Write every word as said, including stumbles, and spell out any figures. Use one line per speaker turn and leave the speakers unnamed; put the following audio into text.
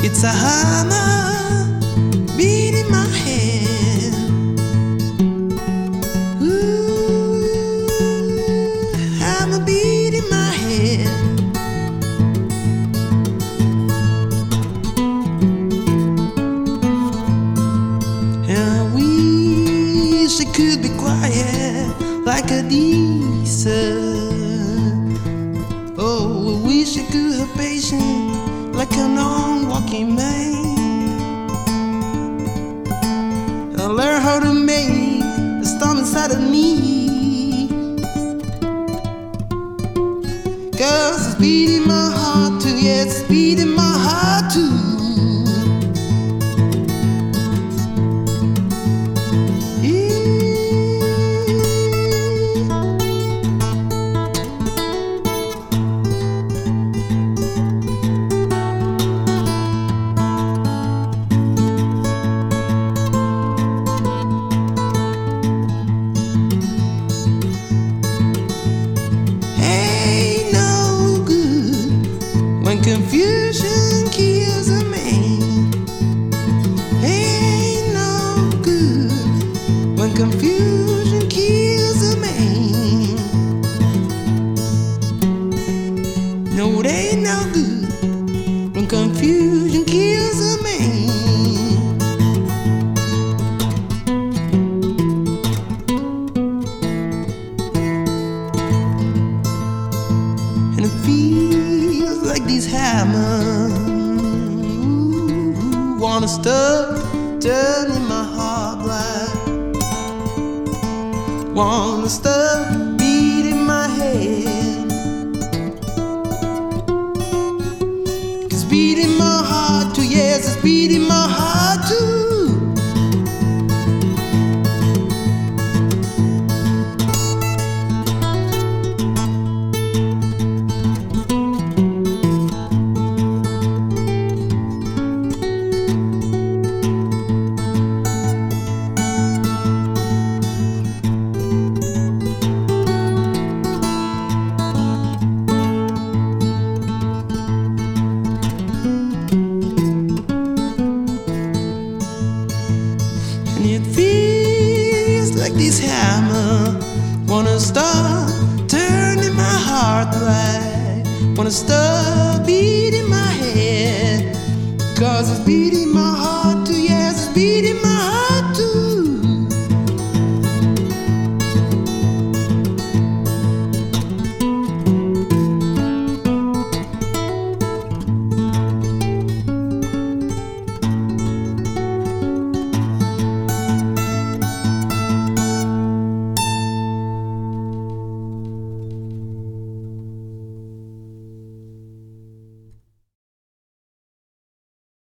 It's a hammer beating my head. Ooh, hammer beating my head. And I wish it could be quiet like a diesel. Oh, I wish I could have patience like a non-walking man. I learned how to make a storm inside of me, 'cause it's beating my heart too. Yes, it's beating my heart too. When confusion kills a man, ain't no good. When confusion kills a man, no, it ain't no good. When confusion kills a man. And it feels like these hammers ooh, wanna stop turning my heart black, wanna stop beating my head. 'Cause beating my heart too, yes, it's beating my heart too. And it feels like this hammer wanna stop turning my heart black, wanna stop beating my head, 'cause it's beating